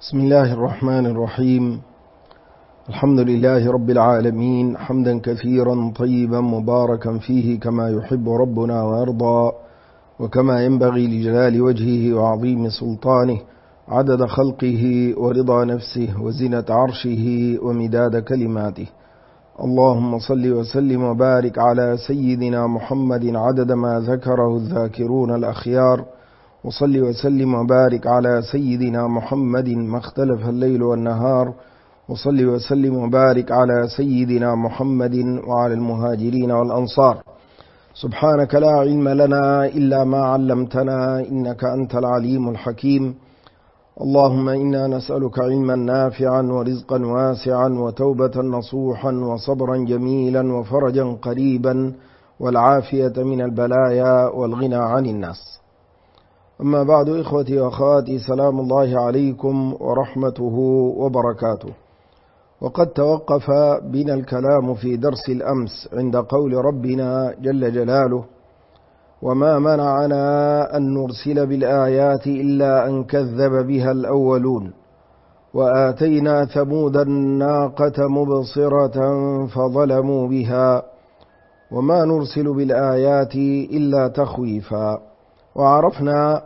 بسم الله الرحمن الرحيم. الحمد لله رب العالمين، حمدا كثيرا طيبا مباركا فيه كما يحب ربنا ويرضى، وكما ينبغي لجلال وجهه وعظيم سلطانه، عدد خلقه ورضا نفسه وزنة عرشه ومداد كلماته. اللهم صل وسلم وبارك على سيدنا محمد عدد ما ذكره الذاكرون الأخيار، وصل وسلم وبارك على سيدنا محمد ما اختلف الليل والنهار، وصل وسلم وبارك على سيدنا محمد وعلى المهاجرين والأنصار. سبحانك لا علم لنا إلا ما علمتنا إنك أنت العليم الحكيم. اللهم إنا نسألك علما نافعا ورزقا واسعا وتوبة نصوحا وصبرا جميلا وفرجا قريبا والعافية من البلايا والغنى عن الناس. أما بعد، إخوتي وأخواتي، سلام الله عليكم ورحمته وبركاته. وقد توقف بنا الكلام في درس الأمس عند قول ربنا جل جلاله: وما منعنا أن نرسل بالآيات إلا أن كذب بها الأولون وآتينا ثمود الناقة مبصرة فظلموا بها وما نرسل بالآيات إلا تخويفا. وعرفنا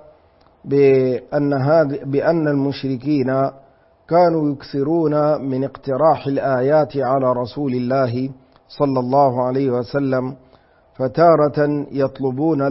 بأن المشركين كانوا يكثرون من اقتراح الآيات على رسول الله صلى الله عليه وسلم، فتارة يطلبون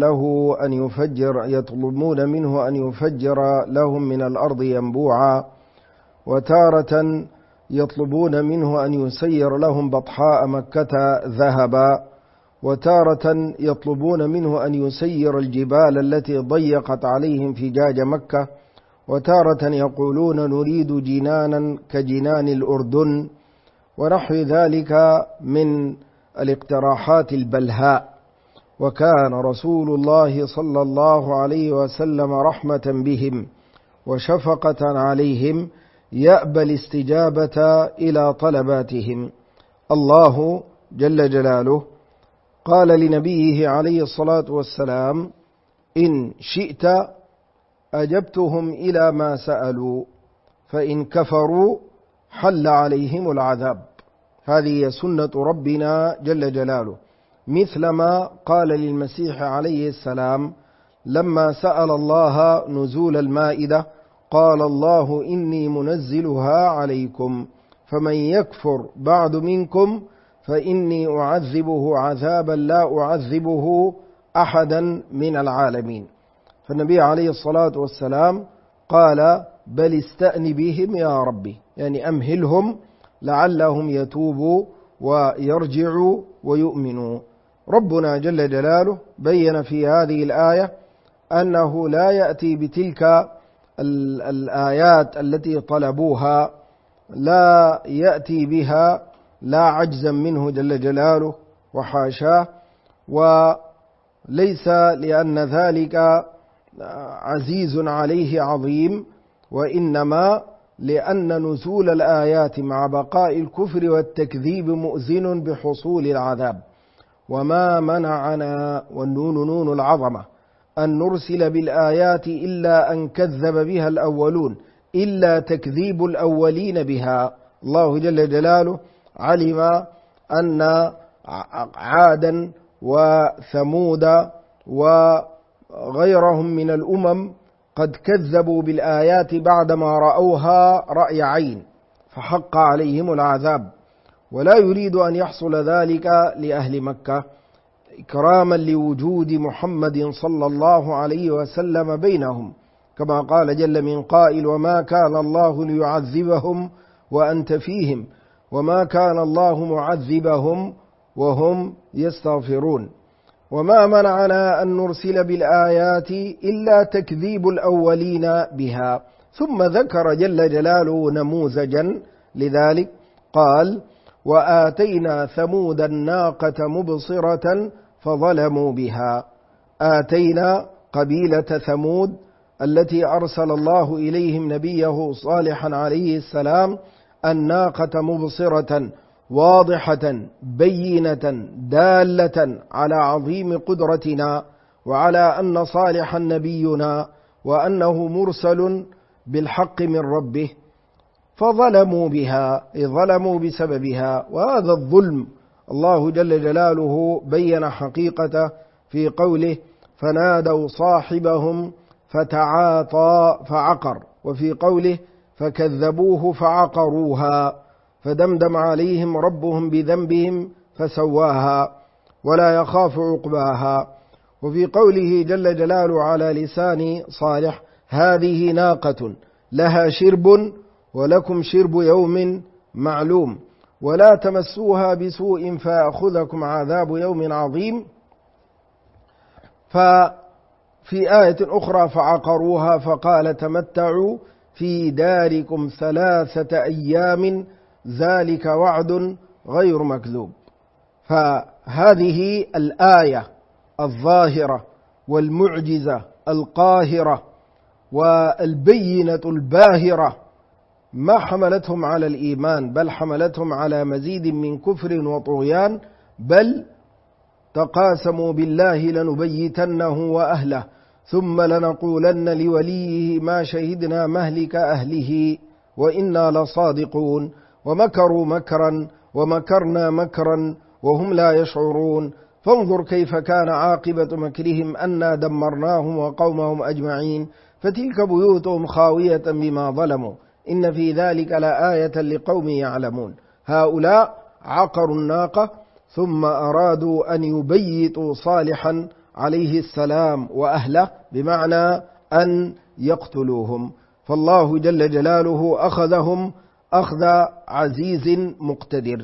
منه أن يفجر لهم من الأرض ينبوعا، وتارة يطلبون منه أن يسير لهم بطحاء مكة ذهبا، وتارة يطلبون منه أن يسير الجبال التي ضيقت عليهم فجاج مكة، وتارة يقولون نريد جنانا كجنان الأردن، ونحو ذلك من الاقتراحات البلهاء. وكان رسول الله صلى الله عليه وسلم رحمة بهم وشفقة عليهم يأبى الاستجابة إلى طلباتهم. الله جل جلاله قال لنبيه عليه الصلاة والسلام: إن شئت أجبتهم إلى ما سألوا، فإن كفروا حل عليهم العذاب. هذه سنة ربنا جل جلاله، مثلما قال للمسيح عليه السلام لما سأل الله نزول المائدة: قال الله إني منزلها عليكم فمن يكفر بعد منكم فإني أعذبه عذابا لا أعذبه أحدا من العالمين. فالنبي عليه الصلاة والسلام قال: بل استأن بهم يا ربي، يعني أمهلهم لعلهم يتوبوا ويرجعوا ويؤمنوا. ربنا جل جلاله بين في هذه الآية أنه لا يأتي بتلك الآيات التي طلبوها، لا يأتي بها لا عجزا منه جل جلاله وحاشاه، وليس لأن ذلك عزيز عليه عظيم، وإنما لأن نزول الآيات مع بقاء الكفر والتكذيب مؤذن بحصول العذاب. وما منعنا، والنون نون العظمة، أن نرسل بالآيات إلا أن كذب بها الأولون، إلا تكذيب الأولين بها. الله جل جلاله علم أن عادا وثمود وغيرهم من الأمم قد كذبوا بالآيات بعدما رأوها رأي عين، فحق عليهم العذاب. ولا يريد أن يحصل ذلك لأهل مكة إكراما لوجود محمد صلى الله عليه وسلم بينهم، كما قال جل من قائل: وما كان الله ليعذبهم وأنت فيهم وما كان الله معذبهم وهم يستغفرون. وما منعنا أن نرسل بالآيات إلا تكذيب الأولين بها. ثم ذكر جل جلاله نموذجا لذلك، قال: وآتينا ثمود الناقة مبصرة فظلموا بها. آتينا قبيلة ثمود التي أرسل الله إليهم نبيه صالحا عليه السلام الناقة مبصرة واضحة بينة دالة على عظيم قدرتنا وعلى أن صالحا نبينا وأنه مرسل بالحق من ربه. فظلموا بها، أي ظلموا بسببها. وهذا الظلم الله جل جلاله بين حقيقته في قوله فنادوا صاحبهم فتعاطى فعقر، وفي قوله فكذبوه فعقروها فدمدم عليهم ربهم بذنبهم فسواها ولا يخاف عقباها. وفي قوله جل جلاله على لسان صالح هذه ناقة لها شرب ولكم شرب يوم معلوم ولا تمسوها بسوء فيأخذكم عذاب يوم عظيم. ففي آية أخرى فعقروها فقال تمتعوا في داركم 3 أيام ذلك وعد غير مكذوب. فهذه الآية الظاهرة والمعجزة القاهرة والبينة الباهرة ما حملتهم على الإيمان، بل حملتهم على مزيد من كفر وطغيان، بل تقاسموا بالله لنبيتنه وأهله ثم لنقولن لوليه ما شهدنا مهلك أهله وإنا لصادقون، ومكروا مكرا ومكرنا مكرا وهم لا يشعرون، فانظر كيف كان عاقبة مكرهم أنا دمرناهم وقومهم أجمعين، فتلك بيوتهم خاوية بما ظلموا إن في ذلك لآية لقوم يعلمون. هؤلاء عقروا الناقة ثم أرادوا أن يبيتوا صالحا عليه السلام وأهله، بمعنى أن يقتلوهم، فالله جل جلاله أخذهم أخذ عزيز مقتدر.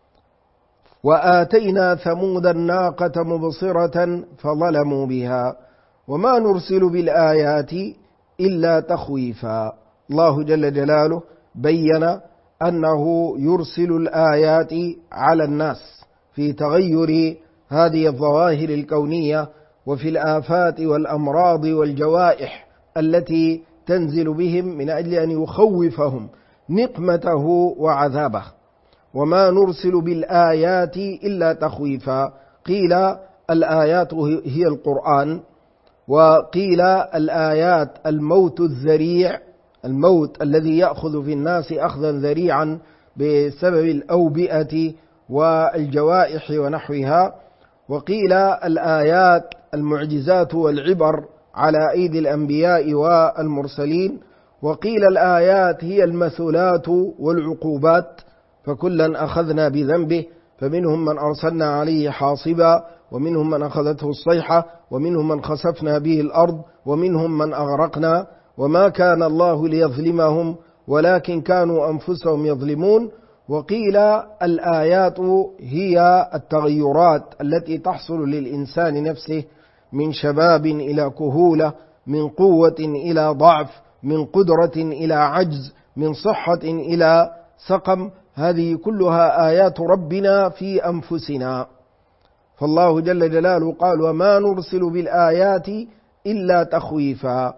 وآتينا ثمود الناقة مبصرة فظلموا بها وما نرسل بالآيات إلا تخويفا. الله جل جلاله بين أنه يرسل الآيات على الناس في تغير هذه الظواهر الكونية وفي الآفات والأمراض والجوائح التي تنزل بهم من أجل أن يخوفهم نقمته وعذابه. وما نرسل بالآيات إلا تخويفا، قيل الآيات هي القرآن، وقيل الآيات الموت الذريع، الموت الذي يأخذ في الناس أخذا ذريعا بسبب الأوبئة والجوائح ونحوها، وقيل الآيات المعجزات والعبر على أيدي الأنبياء والمرسلين، وقيل الآيات هي المثلات والعقوبات، فكلا أخذنا بذنبه فمنهم من أرسلنا عليه حاصبا ومنهم من أخذته الصيحة ومنهم من خسفنا به الأرض ومنهم من أغرقنا وما كان الله ليظلمهم ولكن كانوا أنفسهم يظلمون. وقيل الآيات هي التغيرات التي تحصل للإنسان نفسه من شباب إلى كهولة، من قوة إلى ضعف، من قدرة إلى عجز، من صحة إلى سقم، هذه كلها آيات ربنا في أنفسنا. فالله جل جلاله قال وما نرسل بالآيات إلا تخويفا.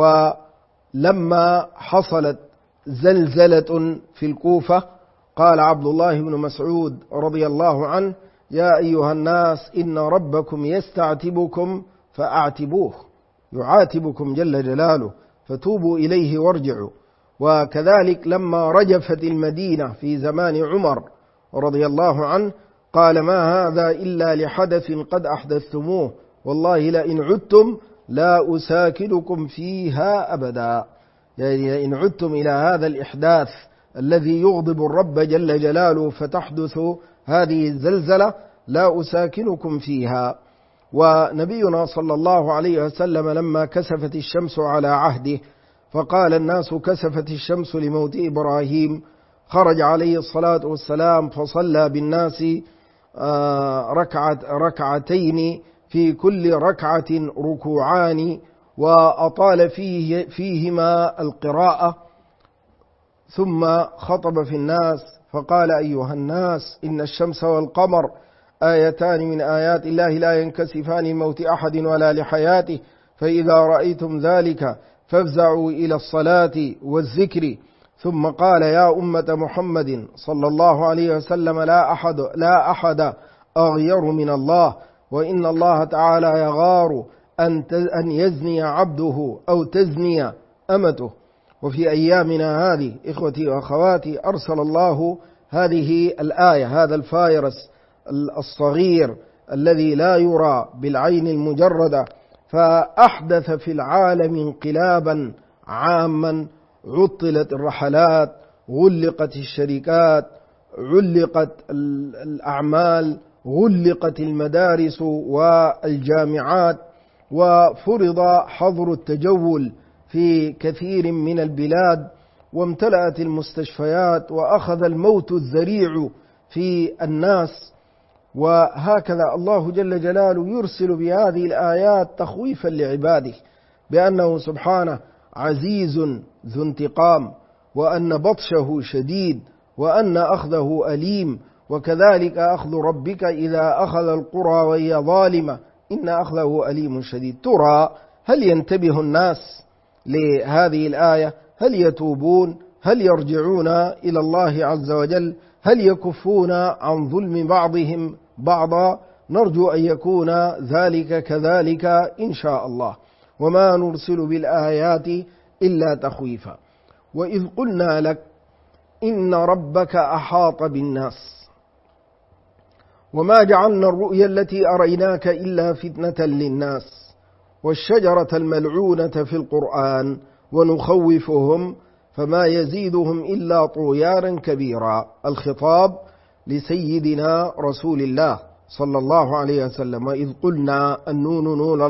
ولما حصلت زلزلة في الكوفة قال عبد الله بن مسعود رضي الله عنه يا أيها الناس إن ربكم يستعتبكم فأعتبوه، يعاتبكم جل جلاله فتوبوا إليه وارجعوا. وكذلك لما رجفت المدينة في زمان عمر رضي الله عنه قال ما هذا إلا لحدث قد أحدثتموه والله لئن عدتم لا أساكنكم فيها أبدا، يعني إن عدتم إلى هذا الإحداث الذي يغضب الرب جل جلاله فتحدث هذه الزلزلة لا أساكنكم فيها. ونبينا صلى الله عليه وسلم لما كسفت الشمس على عهده فقال الناس كسفت الشمس لموت إبراهيم، خرج عليه الصلاة والسلام فصلى بالناس ركعتين في كل ركعة ركوعان، وأطال فيهما القراءة، ثم خطب في الناس فقال أيها الناس إن الشمس والقمر آيتان من آيات الله لا ينكسفان لموت أحد ولا لحياته، فإذا رأيتم ذلك فافزعوا إلى الصلاة والذكر. ثم قال يا أمة محمد صلى الله عليه وسلم لا أحد أغير من الله، وإن الله تعالى يغار أن يزني عبده أو تزني أمته. وفي أيامنا هذه إخوتي وأخواتي أرسل الله هذه الآية، هذا الفيروس الصغير الذي لا يرى بالعين المجردة، فأحدث في العالم انقلابا عاما. عطلت الرحلات، غلقت الشركات، علقت الأعمال، غلقت المدارس والجامعات، وفرض حظر التجول في كثير من البلاد، وامتلأت المستشفيات، وأخذ الموت الذريع في الناس. وهكذا الله جل جلاله يرسل بهذه الآيات تخويفا لعباده بأنه سبحانه عزيز ذو انتقام، وأن بطشه شديد، وأن أخذه أليم، وكذلك أخذ ربك إذا أخذ القرى وهي ظالمة إن أخذه أليم شديد. ترى هل ينتبه الناس لهذه الآية؟ هل يتوبون؟ هل يرجعون إلى الله عز وجل؟ هل يكفون عن ظلم بعضهم بعضا؟ نرجو أن يكون ذلك كذلك إن شاء الله. وما نرسل بالآيات إلا تخويفا. وإذ قلنا لك إن ربك أحاط بالناس وما جعلنا الرؤيا التي أريناك إلا فتنة للناس والشجرة الملعونة في القرآن ونخوفهم فما يزيدهم إلا طغيانا كبيرا. الخطاب لسيدنا رسول الله صلى الله عليه وسلم. وإذ قلنا، النون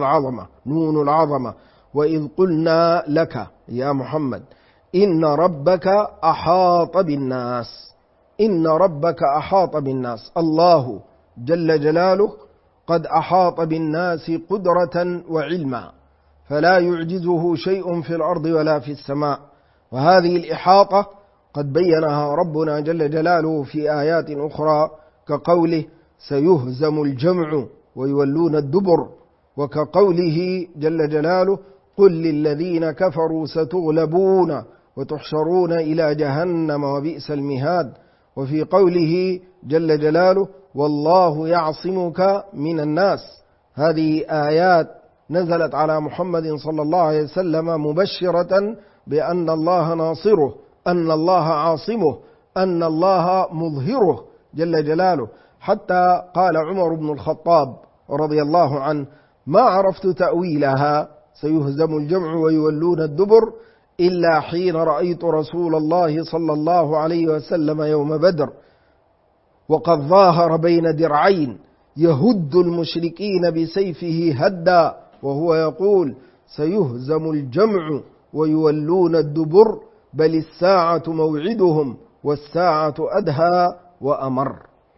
نون العظمة. وإذ قلنا لك يا محمد إن ربك أحاط بالناس. إن ربك أحاط بالناس، الله جل جلاله قد أحاط بالناس قدرة وعلما، فلا يعجزه شيء في الأرض ولا في السماء. وهذه الإحاطة قد بينها ربنا جل جلاله في آيات أخرى كقوله سيهزم الجمع ويولون الدبر، وكقوله جل جلاله قل للذين كفروا ستغلبون وتحشرون إلى جهنم وبئس المهاد. وفي قوله جل جلاله والله يعصمك من الناس. هذه آيات نزلت على محمد صلى الله عليه وسلم مبشرة بأن الله ناصره، أن الله عاصمه، أن الله مظهره جل جلاله. حتى قال عمر بن الخطاب رضي الله عنه ما عرفت تأويلها سيهزم الجمع ويولون الدبر إلا حين رأيت رسول الله صلى الله عليه وسلم يوم بدر وقد ظاهر بين درعين يهد المشركين بسيفه هدا وهو يقول سيهزم الجمع ويولون الدبر بل الساعة موعدهم والساعة أدهى وأمر.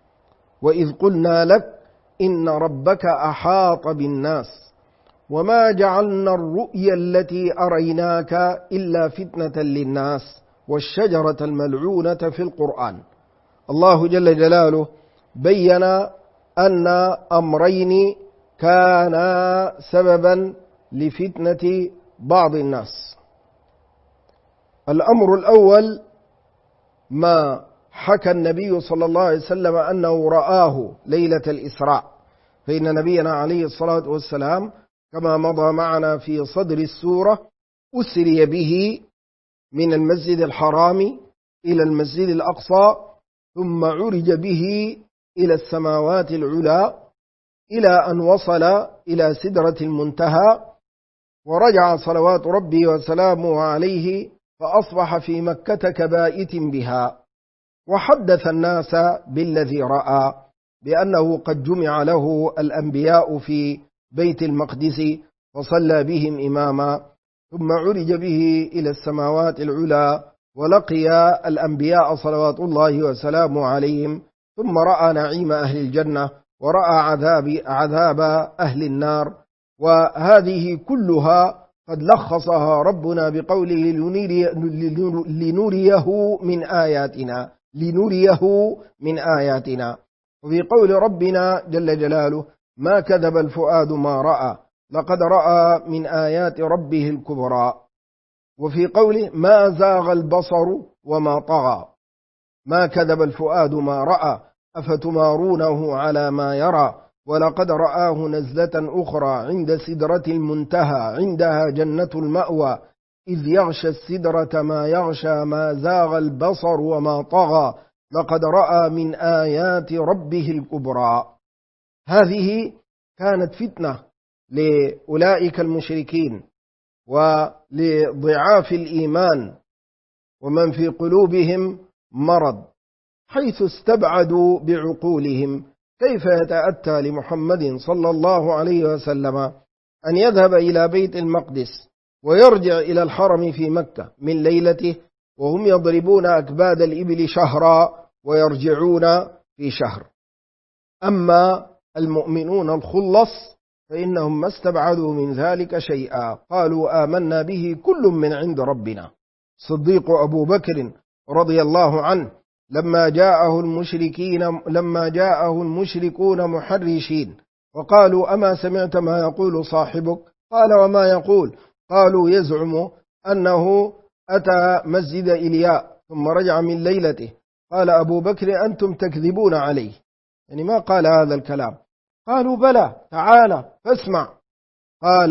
وإذ قلنا لك إن ربك أحاط بالناس وما جعلنا الرؤيا التي أريناك إلا فتنة للناس والشجرة الملعونة في القرآن. الله جل جلاله بين أن أمرين كانا سببا لفتنة بعض الناس. الأمر الأول ما حكى النبي صلى الله عليه وسلم أنه رآه ليلة الإسراء، فإن نبينا عليه الصلاة والسلام كما مضى معنا في صدر السورة أسري به من المسجد الحرام إلى المسجد الأقصى ثم عرج به إلى السماوات العلى إلى أن وصل إلى سدرة المنتهى، ورجع صلوات ربي وسلامه عليه فأصبح في مكة كبائت بها، وحدث الناس بالذي رأى بأنه قد جمع له الأنبياء في بيت المقدس وصلى بهم إماما، ثم عرج به إلى السماوات العلى ولقي الأنبياء صلوات الله وسلامه عليهم، ثم رأى نعيم أهل الجنة ورأى عذاب أهل النار. وهذه كلها قد لخصها ربنا بقوله لنريه من آياتنا. وفي قول ربنا جل جلاله ما كذب الفؤاد ما رأى لقد رأى من آيات ربه الكبرى. وفي قوله ما زاغ البصر وما طغى ما كذب الفؤاد ما رأى أفتمارونه على ما يرى ولقد رآه نزلة أخرى عند سدرة المنتهى عندها جنة المأوى إذ يغشى السدرة ما يغشى ما زاغ البصر وما طغى لقد رأى من آيات ربه الكبرى. هذه كانت فتنة لأولئك المشركين ولضعاف الإيمان ومن في قلوبهم مرض، حيث استبعدوا بعقولهم كيف يتأتى لمحمد صلى الله عليه وسلم أن يذهب إلى بيت المقدس ويرجع إلى الحرم في مكة من ليلته وهم يضربون أكباد الإبل شهرا ويرجعون في شهر. أما المؤمنون الخلص فإنهم ما استبعدوا من ذلك شيئا، قالوا آمنا به كل من عند ربنا. صديق أبو بكر رضي الله عنه لما جاءه المشركون محرشين وقالوا أما سمعت ما يقول صاحبك؟ قال وما يقول؟ قالوا يزعم أنه أتى مسجد إلياء ثم رجع من ليلته. قال أبو بكر أنتم تكذبون عليه، يعني ما قال هذا الكلام. قالوا بلى تعالى فاسمع. قال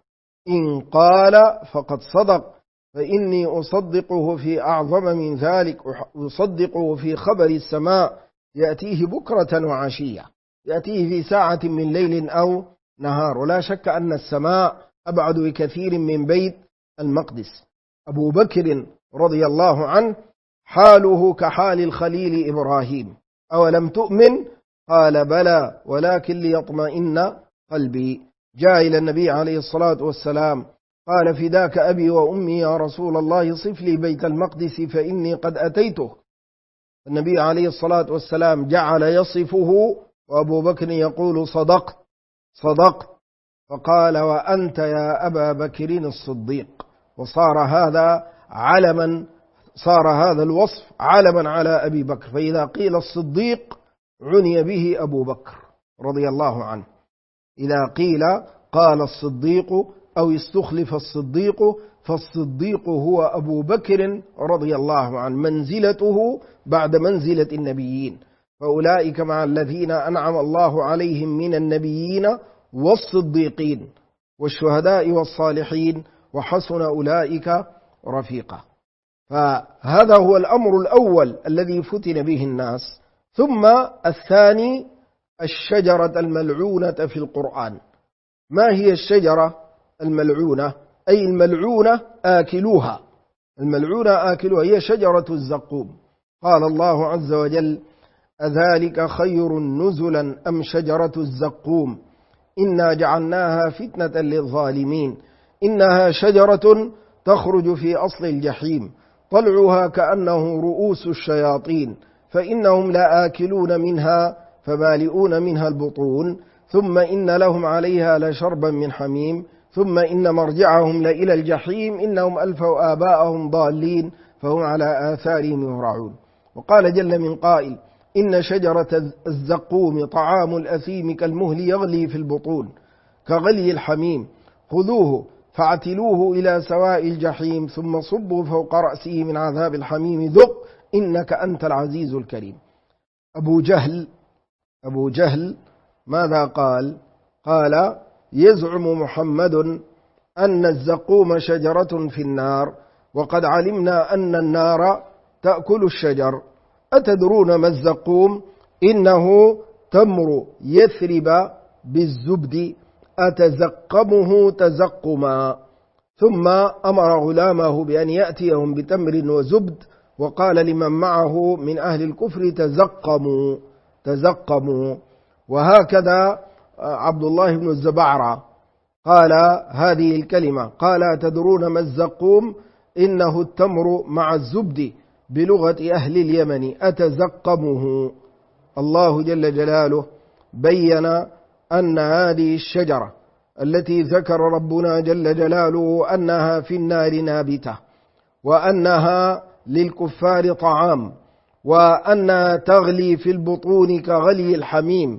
إن قال فقد صدق، فإني أصدقه في أعظم من ذلك، أصدقه في خبر السماء يأتيه بكرة وعشية، يأتيه في ساعة من ليل أو نهار، ولا شك أن السماء أبعد بكثير من بيت المقدس. أبو بكر رضي الله عنه حاله كحال الخليل إبراهيم، أولم تؤمن؟ قال بلى ولكن ليطمئن قلبي. جاء إلى النبي عليه الصلاة والسلام قال فداك أبي وأمي يا رسول الله صف لي بيت المقدس فإني قد أتيته. النبي عليه الصلاة والسلام جعل يصفه وأبو بكر يقول صدقت صدقت، فقال وأنت يا أبا بكر الصديق. وصار هذا علما، صار هذا الوصف علما على أبي بكر، فإذا قيل الصديق عني به أبو بكر رضي الله عنه. إذا قيل قال الصديق أو استخلف الصديق فالصديق هو أبو بكر رضي الله عنه، منزلته بعد منزلة النبيين، فأولئك مع الذين أنعم الله عليهم من النبيين والصديقين والشهداء والصالحين وحسن أولئك رفيقا. فهذا هو الأمر الأول الذي فتن به الناس. ثم الثاني الشجرة الملعونة في القرآن. ما هي الشجرة الملعونة؟ أي الملعونة آكلوها، الملعونة آكلوها هي شجرة الزقوم. قال الله عز وجل أذلك خير نزلا أم شجرة الزقوم إنا جعلناها فتنة للظالمين إنها شجرة تخرج في أصل الجحيم طلعها كأنه رؤوس الشياطين فإنهم لآكلون منها فمالئون منها البطون ثم إن لهم عليها لشربا من حميم ثم إن مرجعهم لإلى الجحيم إنهم ألفوا آباءهم ضالين فهم على آثارهم يهرعون. وقال جل من قائل إن شجرة الزقوم طعام الأثيم كالمهل يغلي في البطون كغلي الحميم خذوه فاعتلوه إلى سواء الجحيم ثم صبوا فوق رأسه من عذاب الحميم ذق إنك أنت العزيز الكريم. أبو جهل ماذا قال؟ قال يزعم محمد أن الزقوم شجرة في النار وقد علمنا أن النار تأكل الشجر أتدرون ما الزقوم؟ إنه تمر يثرب بالزبد أتزقمه تزقما. ثم أمر غلامه بأن يأتيهم بتمر وزبد وقال لمن معه من أهل الكفر تزقموا. وهكذا عبد الله بن الزبعرة قال هذه الكلمة، قال أتدرون ما الزقوم؟ إنه التمر مع الزبد بلغة أهل اليمن أتزقمه. الله جل جلاله بين أن هذه الشجرة التي ذكر ربنا جل جلاله أنها في النار نابتة وأنها للكفار طعام وأنها تغلي في البطون كغلي الحميم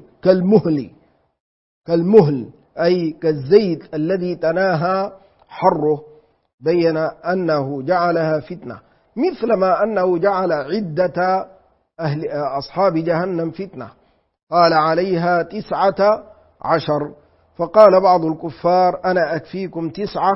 كالمهل أي كالزيت الذي تناهى حره، بين أنه جعلها فتنة مثلما أنه جعل عدة أصحاب جهنم فتنة قال عليها 19 فقال بعض الكفار أنا أكفيكم 9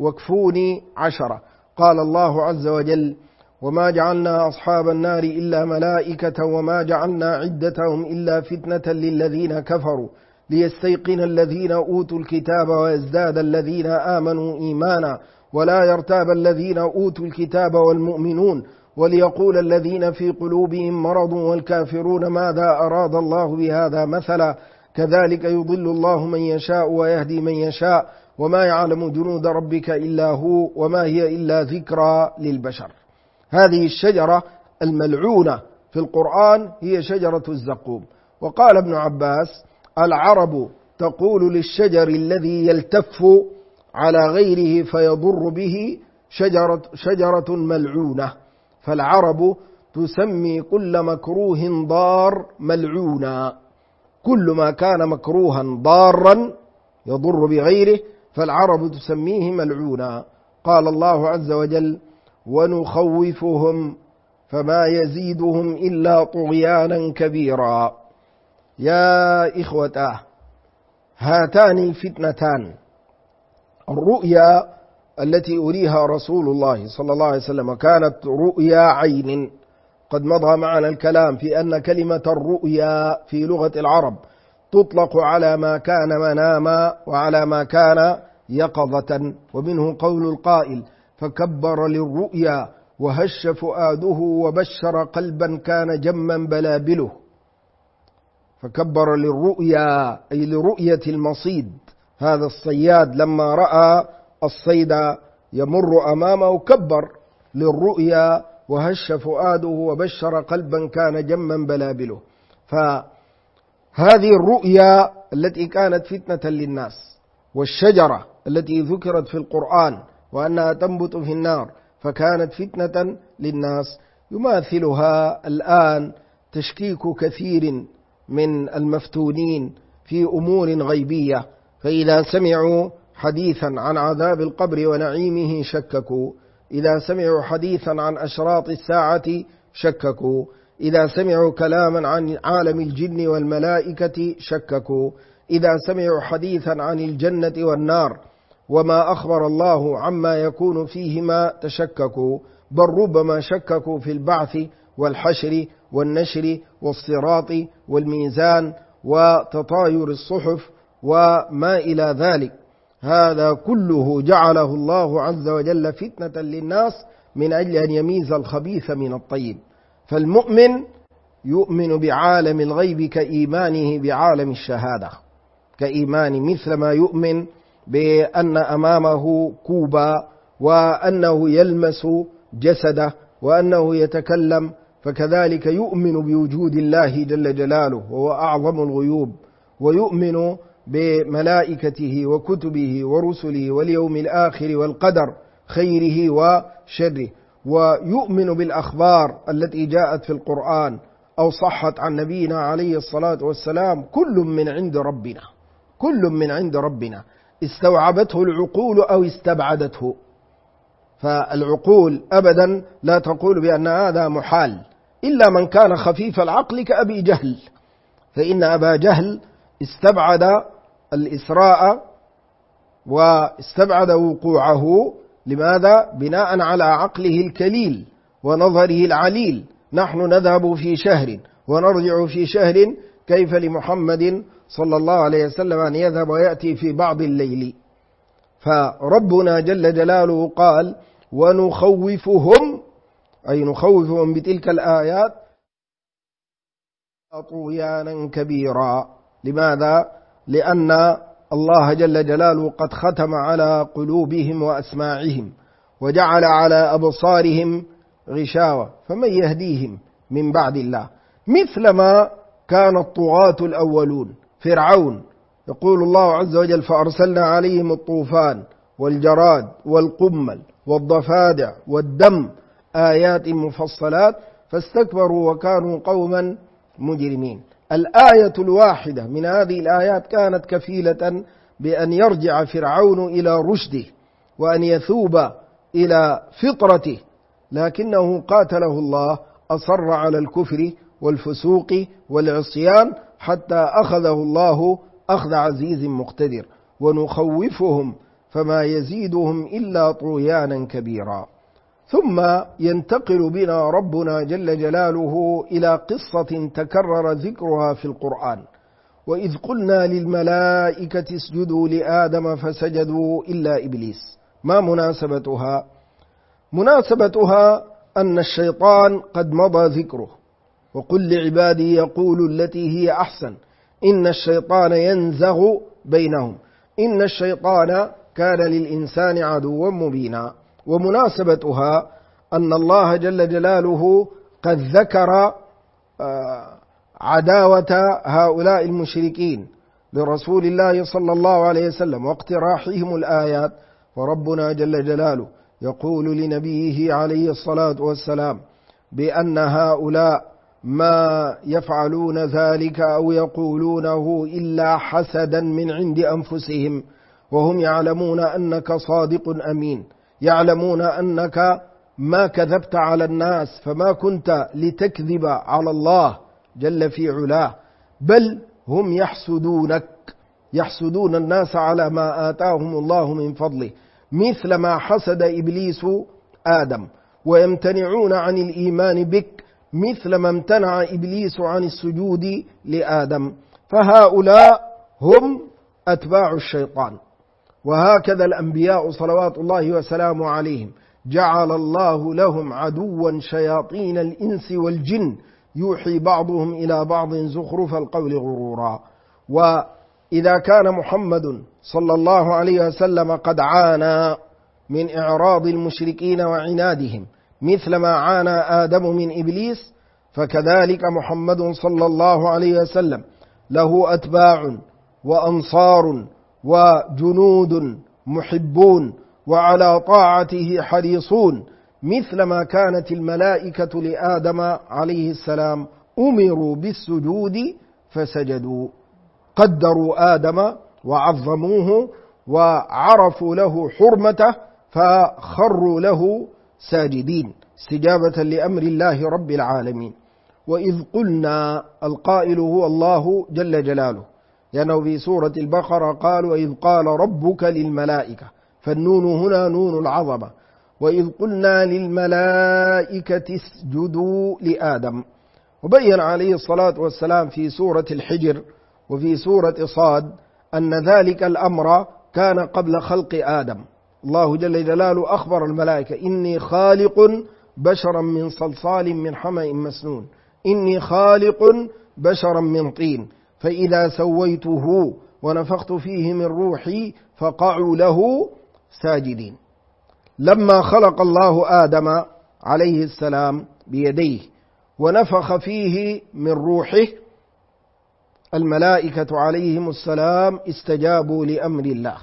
واكفوني 10. قال الله عز وجل: وما جعلنا أصحاب النار إلا ملائكة وما جعلنا عدتهم إلا فتنة للذين كفروا ليستيقن الذين أوتوا الكتاب ويزداد الذين آمنوا إيمانا ولا يرتاب الذين أوتوا الكتاب والمؤمنون وليقول الذين في قلوبهم مرض والكافرون ماذا أراد الله بهذا مثلا كذلك يضل الله من يشاء ويهدي من يشاء وما يعلم جنود ربك إلا هو وما هي إلا ذكرى للبشر. هذه الشجرة الملعونة في القرآن هي شجرة الزقوم. وقال ابن عباس: العرب تقول للشجر الذي يلتف على غيره فيضر به شجرة ملعونة، فالعرب تسمي كل مكروه ضار ملعونا، كل ما كان مكروها ضارا يضر بغيره فالعرب تسميه ملعونا. قال الله عز وجل: ونخوفهم فما يزيدهم إلا طغيانا كبيرا. يا إخوة، هاتان الفتنتان، الرؤيا التي أريها رسول الله صلى الله عليه وسلم كانت رؤيا عين، قد مضى معنا الكلام في أن كلمة الرؤيا في لغة العرب تطلق على ما كان مناما وعلى ما كان يقظة، ومنه قول القائل: فكبر للرؤيا وهش فؤاده وبشر قلبا كان جما بلابله. فكبر للرؤيا أي لرؤية المصيد، هذا الصياد لما رأى الصيد يمر أمامه كبر للرؤيا وهش فؤاده وبشر قلبا كان جما بلابله. فهذه الرؤيا التي كانت فتنة للناس، والشجرة التي ذكرت في القرآن وأنها تنبت في النار فكانت فتنة للناس، يماثلها الآن تشكيك كثير من المفتونين في أمور غيبية، فإذا سمعوا حديثا عن عذاب القبر ونعيمه شككوا، إذا سمعوا حديثا عن أشراط الساعة شككوا، إذا سمعوا كلاما عن عالم الجن والملائكة شككوا، إذا سمعوا حديثا عن الجنة والنار وما أخبر الله عما يكون فيهما تشككوا، بل ربما شككوا في البعث والحشر والنشر والصراط والميزان وتطاير الصحف وما إلى ذلك. هذا كله جعله الله عز وجل فتنة للناس من أجل أن يميز الخبيث من الطيب. فالمؤمن يؤمن بعالم الغيب كإيمانه بعالم الشهادة، كإيمان مثل ما يؤمن بأن أمامه كوبا وأنه يلمس جسده وأنه يتكلم، فكذلك يؤمن بوجود الله جل جلاله وهو أعظم الغيوب، ويؤمن بملائكته وكتبه ورسله واليوم الآخر والقدر خيره وشره، ويؤمن بالأخبار التي جاءت في القرآن أو صحت عن نبينا عليه الصلاة والسلام، كل من عند ربنا، كل من عند ربنا، استوعبته العقول أو استبعدته. فالعقول أبدا لا تقول بأن هذا محال إلا من كان خفيف العقل كأبي جهل، فإن أبا جهل استبعد الإسراء واستبعد وقوعه. لماذا؟ بناء على عقله الكليل ونظره العليل. نحن نذهب في شهر ونرجع في شهر، كيف لمحمد صلى الله عليه وسلم أن يذهب ويأتي في بعض الليل؟ فربنا جل جلاله قال: ونخوفهم، أي نخوفهم بتلك الآيات طغيانا كبيرا. لماذا؟ لأن الله جل جلاله قد ختم على قلوبهم وأسماعهم وجعل على أبصارهم غشاوة، فمن يهديهم من بعد الله؟ مثلما كان الطغاة الأولون، فرعون، يقول الله عز وجل: فأرسلنا عليهم الطوفان والجراد والقمل والضفادع والدم آيات مفصلات فاستكبروا وكانوا قوما مجرمين. الآية الواحدة من هذه الآيات كانت كفيلة بأن يرجع فرعون إلى رشده وأن يثوب إلى فطرته، لكنه قاتله الله، أصر على الكفر والفسوق والعصيان حتى أخذه الله أخذ عزيز مقتدر. ونخوفهم فما يزيدهم إلا طغيانا كبيرا. ثم ينتقل بنا ربنا جل جلاله إلى قصة تكرر ذكرها في القرآن: وإذ قلنا للملائكة اسجدوا لآدم فسجدوا إلا إبليس. ما مناسبتها؟ مناسبتها أن الشيطان قد مضى ذكره، وقل لعبادي يقولوا التي هي أحسن إن الشيطان ينزغ بينهم إن الشيطان كان للإنسان عدوا مبينا. ومناسبتها أن الله جل جلاله قد ذكر عداوة هؤلاء المشركين لرسول الله صلى الله عليه وسلم واقتراحهم الآيات، فربنا جل جلاله يقول لنبيه عليه الصلاة والسلام بأن هؤلاء ما يفعلون ذلك أو يقولونه إلا حسدا من عند أنفسهم، وهم يعلمون أنك صادق أمين، يعلمون أنك ما كذبت على الناس، فما كنت لتكذب على الله جل في علاه، بل هم يحسدون الناس على ما آتاهم الله من فضله، مثل ما حسد إبليس آدم، ويمتنعون عن الإيمان بك مثل ما امتنع إبليس عن السجود لآدم. فهؤلاء هم أتباع الشيطان. وهكذا الأنبياء صلوات الله وسلامه عليهم جعل الله لهم عدوا شياطين الإنس والجن يوحي بعضهم إلى بعض زخرف القول غرورا. وإذا كان محمد صلى الله عليه وسلم قد عانى من إعراض المشركين وعنادهم مثل ما عانى آدم من إبليس، فكذلك محمد صلى الله عليه وسلم له أتباع وأنصار وجنود محبون وعلى طاعته حريصون، مثل ما كانت الملائكة لآدم عليه السلام أمروا بالسجود فسجدوا، قدروا آدم وعظموه وعرفوا له حرمته فخروا له ساجدين استجابة لأمر الله رب العالمين. وإذ قلنا، القائل هو الله جل جلاله، لأنه في سورة البقرة قال وإذ قال ربك للملائكة، فالنون هنا نون العظمة. وإذ قلنا للملائكة اسجدوا لآدم. وبين عليه الصلاة والسلام في سورة الحجر وفي سورة صاد أن ذلك الأمر كان قبل خلق آدم. الله جل جلاله أخبر الملائكة إني خالق بشرا من صلصال من حمأ مسنون، إني خالق بشرا من طين، فإذا سويته ونفخت فيه من روحي فقعوا له ساجدين. لما خلق الله آدم عليه السلام بيديه ونفخ فيه من روحه، الملائكة عليهم السلام استجابوا لأمر الله.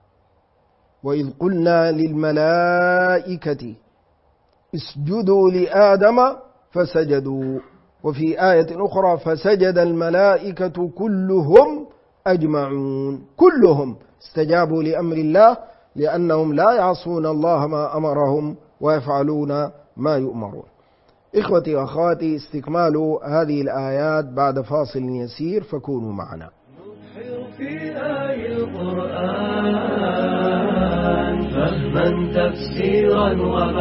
وإذ قلنا للملائكة اسجدوا لآدم فسجدوا. وفي آية أخرى فسجد الملائكة كلهم أجمعون، كلهم استجابوا لأمر الله لأنهم لا يعصون الله ما أمرهم ويفعلون ما يؤمرون. إخوتي وأخواتي، استكمال هذه الآيات بعد فاصل يسير، فكونوا معنا. في آي القرآن فهما تفسيرا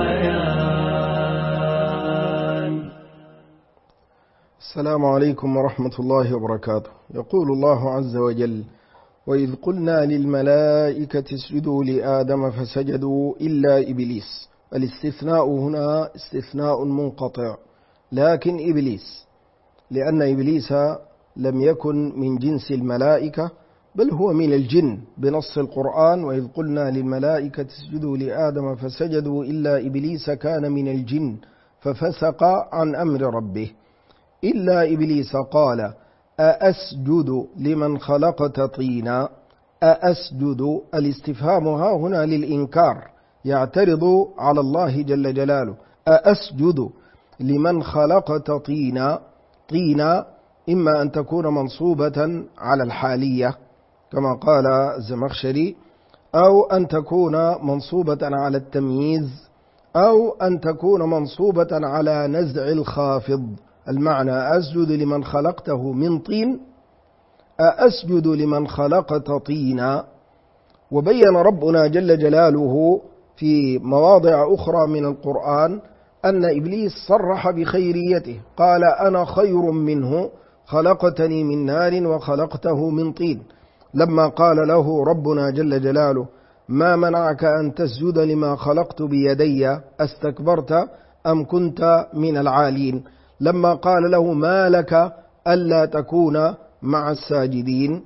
وبيان. السلام عليكم ورحمة الله وبركاته. يقول الله عز وجل وإذ قلنا للملائكة اسجدوا لآدم فسجدوا إلا إبليس. الاستثناء هنا استثناء منقطع، لكن إبليس، لأن إبليس لم يكن من جنس الملائكة بل هو من الجن بنص القرآن. وإذ قلنا للملائكة اسجدوا لآدم فسجدوا إلا إبليس كان من الجن ففسق عن أمر ربه. إلا إبليس قال أأسجد لمن خلقت طينا. أأسجد، الاستفهام ها هنا للإنكار، يعترض على الله جل جلاله. أأسجد لمن خلقت طينا. طينا إما أن تكون منصوبة على الحالية كما قال الزمخشري، أو أن تكون منصوبة على التمييز، أو أن تكون منصوبة على نزع الخافض. المعنى أسجد لمن خلقته من طين، أسجد لمن خلقت طينا. وبين ربنا جل جلاله في مواضع أخرى من القرآن أن إبليس صرح بخيريته، قال أنا خير منه خلقتني من نار وخلقته من طين. لما قال له ربنا جل جلاله ما منعك أن تسجد لما خلقت بيدي أستكبرت أم كنت من العالين. لما قال له ما لك ألا تكون مع الساجدين.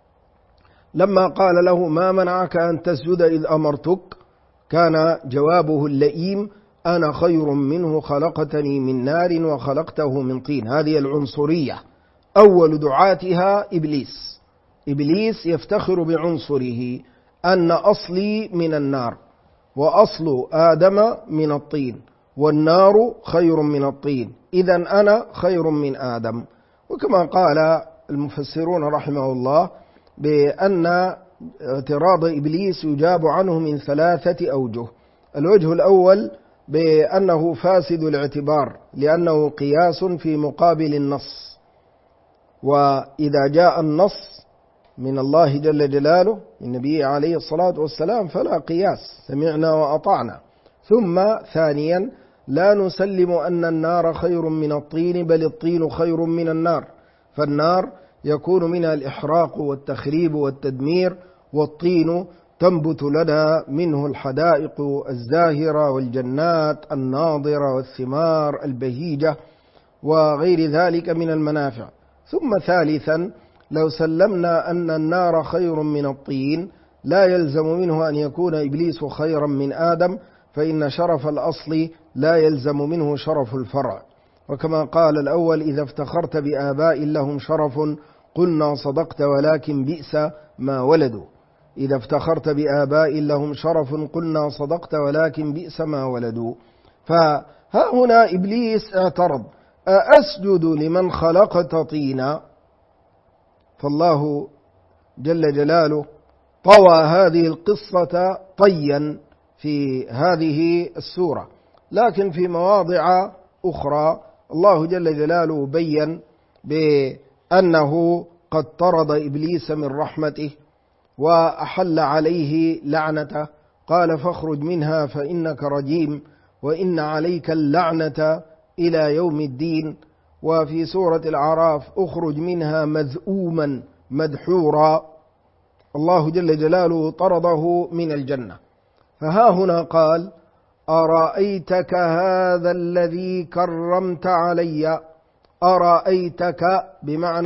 لما قال له ما منعك أن تسجد إذ أمرتك، كان جوابه اللئيم أنا خير منه خلقتني من نار وخلقته من طين. هذه العنصرية أول دعاتها إبليس. إبليس يفتخر بعنصره أن أصلي من النار وأصل آدم من الطين والنار خير من الطين، إذن أنا خير من آدم. وكما قال المفسرون رحمه الله بأن اعتراض إبليس يجاب عنه من 3 أوجه. الوجه الأول بأنه فاسد الاعتبار لأنه قياس في مقابل النص، وإذا جاء النص من الله جل جلاله النبي عليه الصلاة والسلام فلا قياس، سمعنا وأطعنا. ثم ثانيا لا نسلم أن النار خير من الطين، بل الطين خير من النار، فالنار يكون منها الإحراق والتخريب والتدمير، والطين تنبت لنا منه الحدائق الزاهرة والجنات الناضرة والثمار البهيجة وغير ذلك من المنافع. ثم ثالثا لو سلمنا أن النار خير من الطين لا يلزم منه أن يكون إبليس خيرا من آدم، فإن شرف الأصل لا يلزم منه شرف الفرع. وكما قال الأول إذا افتخرت بآباء لهم شرف قلنا صدقت ولكن بئس ما ولدوا. إذا افتخرت بآباء لهم شرف قلنا صدقت ولكن بئس ما ولدوا. فها هنا إبليس اعترض أأسجد لمن خلقت طينا، فالله جل جلاله طوى هذه القصة طيا في هذه السورة، لكن في مواضع أخرى الله جل جلاله بين بأنه قد طرد إبليس من رحمته وأحل عليه لعنته، قال فاخرج منها فإنك رجيم وإن عليك اللعنة إلى يوم الدين. وفي سورة الأعراف اخرج منها مذءوما مدحورا، الله جل جلاله طرده من الجنة. فها هنا قال أرأيتك هذا الذي كرمت علي. أرأيتك بمعنى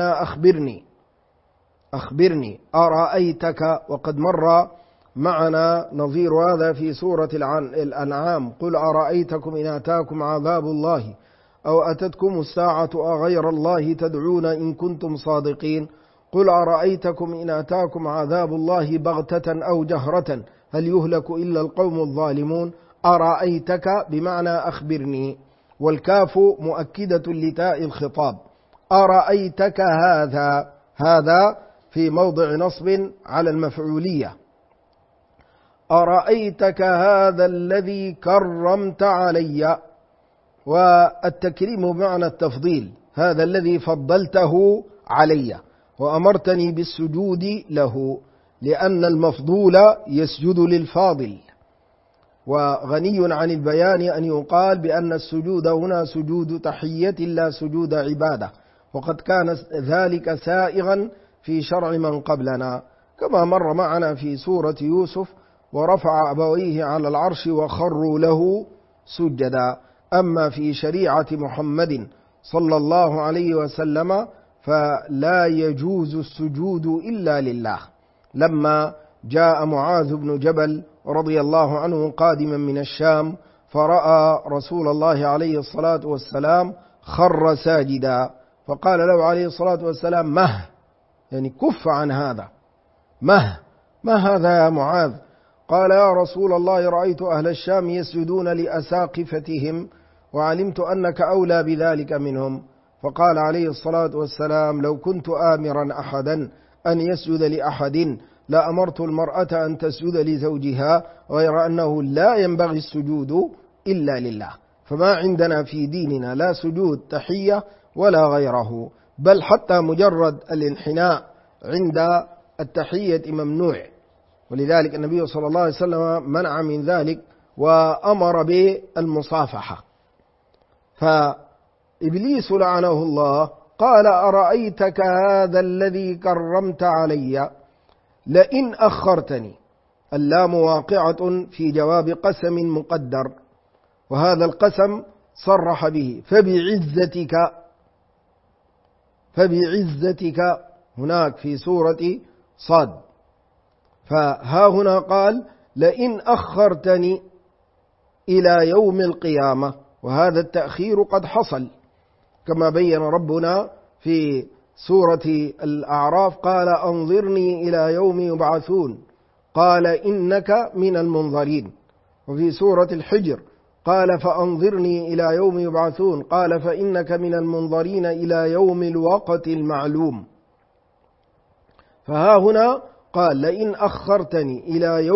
أخبرني أرأيتك، وقد مر معنا نظير هذا في سورة الأنعام قل أرأيتكم إن أتاكم عذاب الله أو أتتكم الساعة أغير الله تدعون إن كنتم صادقين. قل أرأيتكم إن أتاكم عذاب الله بغتة أو جهرة هل يهلك إلا القوم الظالمون. أرأيتك بمعنى أخبرني، والكاف مؤكدة لتاء الخطاب. أرأيتك هذا في موضع نصب على المفعولية. أرأيتك هذا الذي كرمت علي، والتكريم بمعنى التفضيل، هذا الذي فضلته علي وأمرتني بالسجود له، لأن المفضول يسجد للفاضل. وغني عن البيان أن يقال بأن السجود هنا سجود تحية لا سجود عبادة، وقد كان ذلك سائغا في شرع من قبلنا، كما مر معنا في سورة يوسف ورفع أبويه على العرش وخروا له سجدا. أما في شريعة محمد صلى الله عليه وسلم فلا يجوز السجود إلا لله. لما جاء معاذ بن جبل رضي الله عنه قادما من الشام فرأى رسول الله عليه الصلاة والسلام خر ساجدا، فقال له عليه الصلاة والسلام يعني كف عن هذا، ما هذا يا معاذ؟ قال يا رسول الله رأيت أهل الشام يسجدون لأساقفتهم وعلمت أنك أولى بذلك منهم. فقال عليه الصلاة والسلام لو كنت آمرا أحدا أن يسجد لأحد لأمرت المرأة أن تسجد لزوجها، غير أنه لا ينبغي السجود إلا لله. فما عندنا في ديننا لا سجود تحية ولا غيره، بل حتى مجرد الانحناء عند التحية ممنوع، ولذلك النبي صلى الله عليه وسلم منع من ذلك وأمر بالمصافحة. فإبليس لعنه الله قال أرأيتك هذا الذي كرمت علي لئن أخرتني. اللام واقعة في جواب قسم مقدر، وهذا القسم صرح به فبعزتك هناك في سورة صاد. فها هنا قال لئن أخرتني إلى يوم القيامة، وهذا التأخير قد حصل كما بين ربنا في سورة الأعراف قال أنظرني إلى يوم يبعثون قال إنك من المنظرين. وفي سورة الحجر قال فأنظرني إلى يوم يبعثون قال فإنك من المنظرين إلى يوم الوقت المعلوم. فها هنا قال لئن أخرتني إلى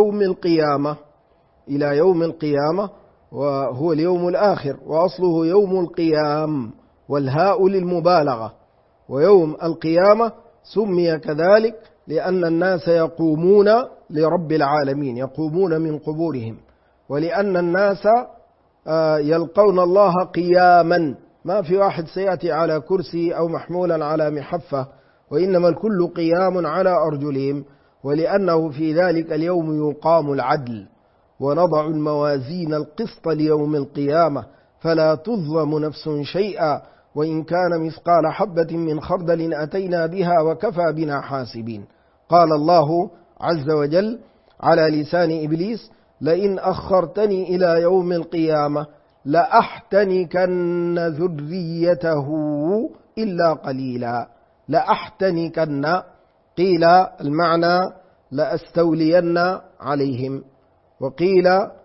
يوم القيامة وهو اليوم الآخر، وأصله يوم القيام والهاء للمبالغة. ويوم القيامة سمي كذلك لأن الناس يقومون لرب العالمين، يقومون من قبورهم، ولأن الناس يلقون الله قياما، ما في واحد سيأتي على كرسي أو محمولا على محفة، وإنما الكل قيام على أرجلهم. ولأنه في ذلك اليوم يقام العدل ونضع الموازين القسط ليوم القيامة فلا تظلم نفس شيئا وإن كان مثقال حبة من خردل أتينا بها وكفى بنا حاسبين. قال الله عز وجل على لسان إبليس لئن أخرتني إلى يوم القيامة لأحتنكن ذريته إلا قليلا. لأحتنكن قيل المعنى لأستولين عليهم، وقيل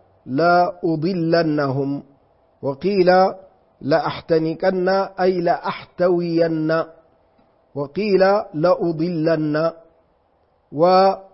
لأضلنهم، وقيل لأحتنكن أي لأحتوين، وقيل لأضلن، وقيل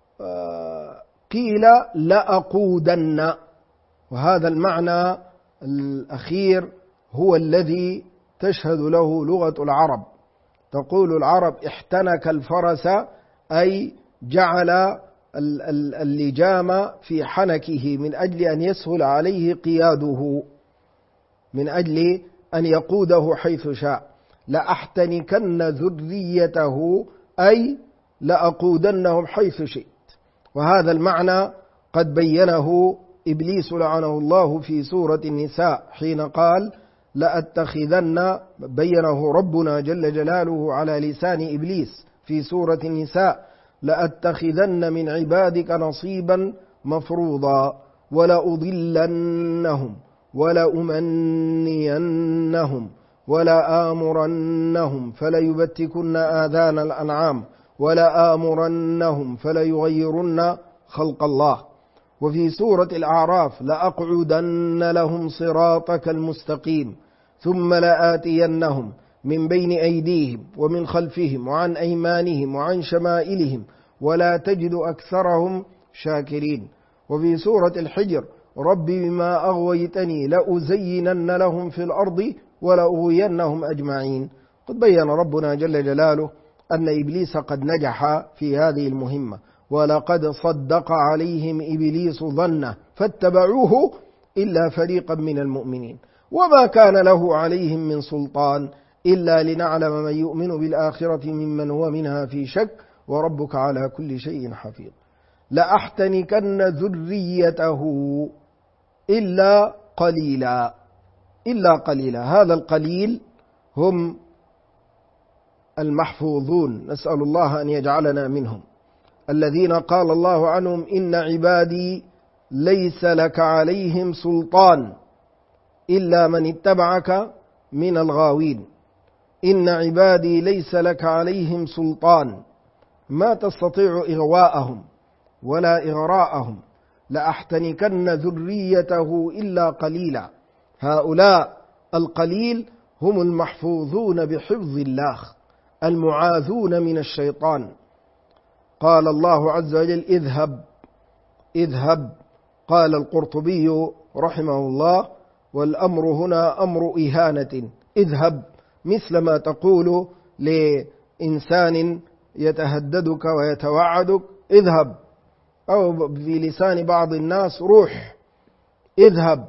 لأقودن. وهذا المعنى الأخير هو الذي تشهد له لغة العرب. تقول العرب احتنك الفرس أي جعل اللجام في حنكه من أجل أن يسهل عليه قياده، من أجل أن يقوده حيث شاء. لأحتنكن ذريته أي لأقودنهم حيث شئت. وهذا المعنى قد بينه إبليس لعنه الله في سورة النساء حين قال لأتخذن، بينه ربنا جل جلاله على لسان إبليس في سورة النساء لأتخذن من عبادك نصيبا مفروضا ولأضلنهم ولأمنينهم ولآمرنهم فليبتكن آذان الأنعام ولآمرنهم فليغيرن خلق الله. وفي سورة الأعراف لأقعدن لهم صراطك المستقيم ثم لآتينهم من بين أيديهم ومن خلفهم وعن أيمانهم وعن شمائلهم ولا تجد أكثرهم شاكرين. وفي سورة الحجر رب بما أغويتني لأزينن لهم في الأرض ولأغوينهم أجمعين. قد بين ربنا جل جلاله أن إبليس قد نجح في هذه المهمة، ولقد صدق عليهم إبليس ظنه فاتبعوه إلا فريقا من المؤمنين وما كان له عليهم من سلطان إلا لنعلم من يؤمن بالآخرة ممن هو منها في شك وربك على كل شيء حفيظ. لأحتنكن ذريته إلا قليلا. هذا القليل هم المحفوظون، نسأل الله أن يجعلنا منهم، الذين قال الله عنهم إن عبادي ليس لك عليهم سلطان إلا من اتبعك من الغاوين. إن عبادي ليس لك عليهم سلطان، ما تستطيع إغواءهم ولا إغراءهم. لأحتنكن ذريته إلا قليلا. هؤلاء القليل هم المحفوظون بحفظ الله المعاذون من الشيطان. قال الله عز وجل اذهب. قال القرطبي رحمه الله والأمر هنا أمر إهانة. اذهب مثل ما تقول لإنسان يتهددك ويتوعدك اذهب، أو في لسان بعض الناس روح، اذهب.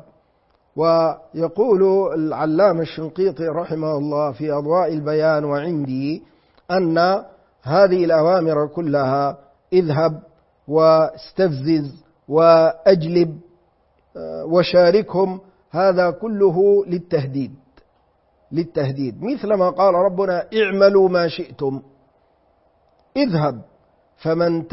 ويقول العلامة الشنقيطي رحمه الله في أضواء البيان وعندي أن هذه الأوامر كلها اذهب واستفزز وأجلب وشاركهم، هذا كله للتهديد، مثل ما قال ربنا اعملوا ما شئتم، اذهب فمن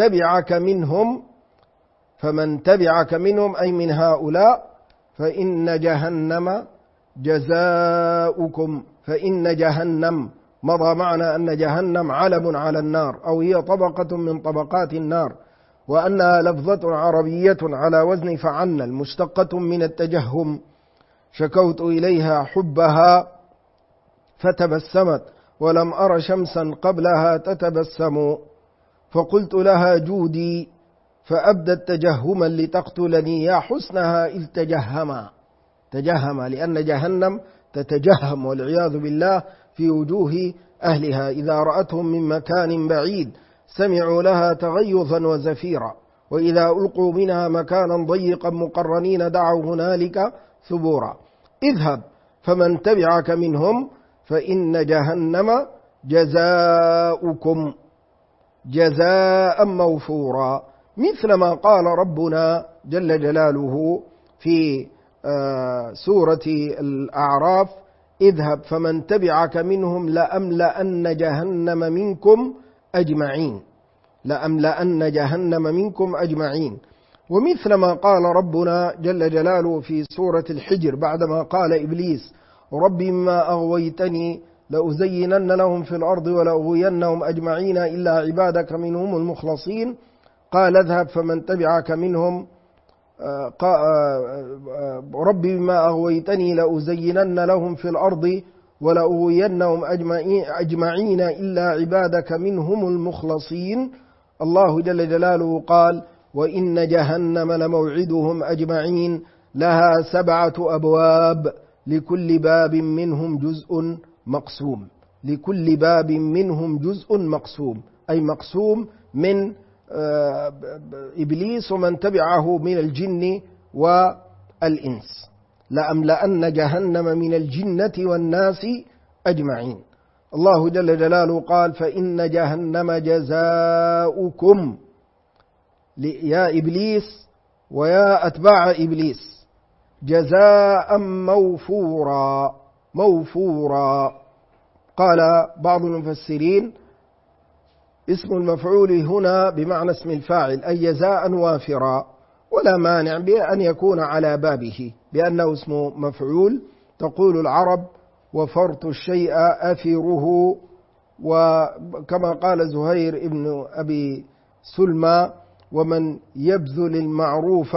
تبعك منهم أي من هؤلاء فإن جهنم جزاؤكم. فإن جهنم مضى معنا أن جهنم علم على النار، أو هي طبقة من طبقات النار، وأنها لفظة عربية على وزن فعل مشتقة من التجهم. شكوت إليها حبها فتبسمت ولم أر شمسا قبلها تتبسم، فقلت لها جودي فأبدت تجهما لتقتلني يا حسنها إذ تجهم لأن جهنم تتجهم والعياذ بالله في وجوه أهلها، إذا رأتهم من مكان بعيد سمعوا لها تغيظا وزفيرا، وإذا ألقوا منها مكانا ضيقا مقرنين دعوا هنالك ثبورا. اذهب فمن تبعك منهم فإن جهنم جزاؤكم جزاء موفورا، مثل ما قال ربنا جل جلاله في سورة الأعراف اذهب فمن تبعك منهم لأملأن جهنم منكم أجمعين. ومثل ما قال ربنا جل جلاله في سورة الحجر بعدما قال إبليس رب ما أغويتني لأزينن لهم في الأرض ولأغوينهم أجمعين إلا عبادك منهم المخلصين، قال اذهب فمن تبعك منهم رب ما أغويتني لأزينن لهم في الأرض ولأغوينهم أجمعين إلا عبادك منهم المخلصين. الله جل جلاله قال وإن جهنم لموعدهم أجمعين لها 7 أبواب لكل باب منهم جزء مقسوم، أي مقسوم من إبليس ومن تبعه من الجن والإنس. لأملأن جهنم من الجنة والناس أجمعين. الله جل جلاله قال فإن جهنم جزاؤكم يا إبليس ويا أتباع إبليس جزاء موفورا. قال بعض المفسرين اسم المفعول هنا بمعنى اسم الفاعل أي جزاء وافرا، ولا مانع بأن يكون على بابه بأنه اسم مفعول. تقول العرب وفرت الشيء أفره، وكما قال زهير ابن أبي سلمى ومن يبذل المعروف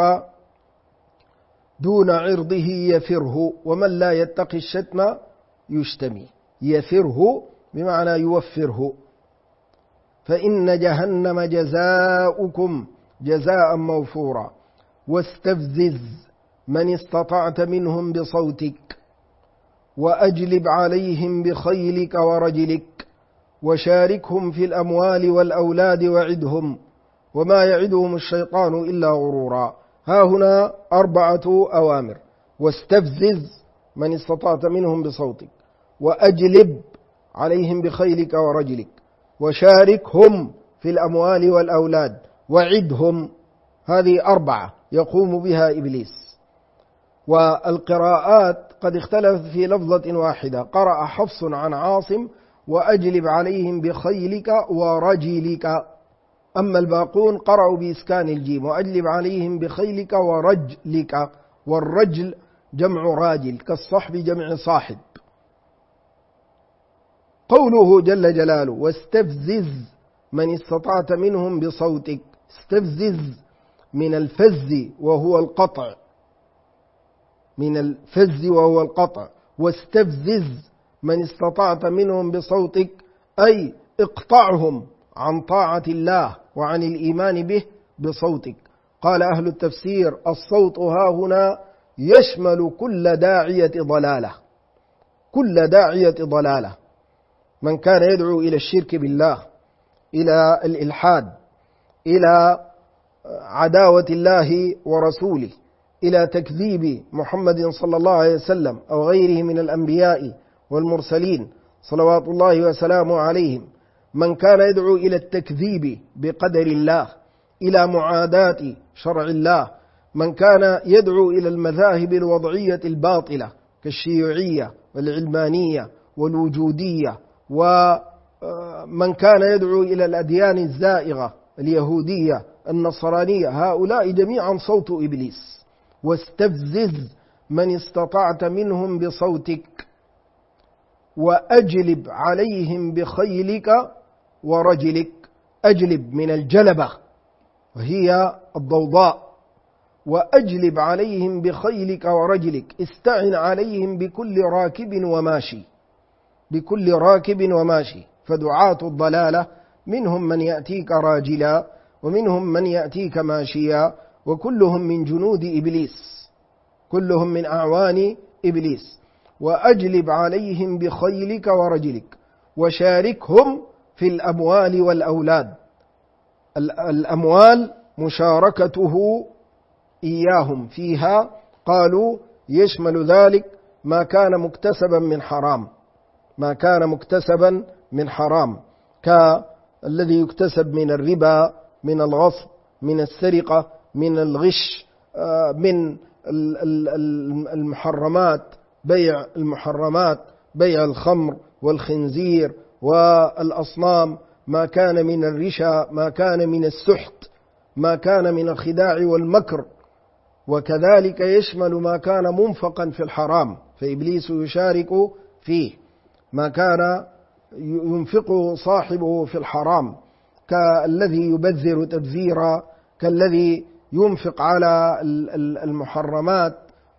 دون عرضه يفره ومن لا يتقي الشتم يشتمي. يفره بمعنى يوفره. فإن جهنم جزاؤكم جزاء موفورا. واستفزز من استطعت منهم بصوتك وأجلب عليهم بخيلك ورجلك وشاركهم في الأموال والأولاد وعدهم وما يعدهم الشيطان إلا غرورا. ها هنا 4 أوامر: واستفزز من استطعت منهم بصوتك، وأجلب عليهم بخيلك ورجلك، وشاركهم في الأموال والأولاد، وعدهم. هذه 4 يقوم بها إبليس. والقراءات قد اختلفت في لفظة واحدة، قرأ حفص عن عاصم وأجلب عليهم بخيلك ورجلك، أما الباقون قرأوا بإسكان الجيم وأجلب عليهم بخيلك ورجلك، والرجل جمع راجل كالصحب جمع صاحب. قوله جل جلاله واستفزز من استطعت منهم بصوتك، استفزز من الفز وهو القطع، واستفزز من استطعت منهم بصوتك أي اقطعهم عن طاعة الله وعن الإيمان به بصوتك. قال أهل التفسير الصوت ها هنا يشمل كل داعية ضلالة، من كان يدعو إلى الشرك بالله، إلى الإلحاد، إلى عداوة الله ورسوله، إلى تكذيب محمد صلى الله عليه وسلم أو غيره من الأنبياء والمرسلين صلوات الله وسلامه عليهم، من كان يدعو إلى التكذيب بقدر الله، إلى معاداة شرع الله، من كان يدعو إلى المذاهب الوضعية الباطلة كالشيوعية والعلمانية والوجودية، ومن كان يدعو إلى الأديان الزائغة اليهودية النصرانية، هؤلاء جميعا صوت إبليس. واستفزز من استطعت منهم بصوتك وأجلب عليهم بخيلك ورجلك. أجلب من الجلبة وهي الضوضاء، وأجلب عليهم بخيلك ورجلك، استعن عليهم بكل راكب وماشي، بكل راكب وماشي. فدعاة الضلالة منهم من يأتيك راجلا ومنهم من يأتيك ماشيا، وكلهم من جنود إبليس، كلهم من أعوان إبليس. وأجلب عليهم بخيلك ورجلك وشاركهم في الأموال والأولاد. الأموال مشاركته إياهم فيها، قالوا يشمل ذلك ما كان مكتسبا من حرام، ما كان مكتسبا من حرام كالذي يكتسب من الربا، من الغصب، من السرقة، من الغش، من المحرمات، بيع المحرمات، بيع الخمر والخنزير والأصنام، ما كان من الرشا، ما كان من السحت، ما كان من الخداع والمكر. وكذلك يشمل ما كان منفقا في الحرام، فإبليس يشارك فيه ما كان ينفقه صاحبه في الحرام، كالذي يبذر تبذيرا، كالذي ينفق على المحرمات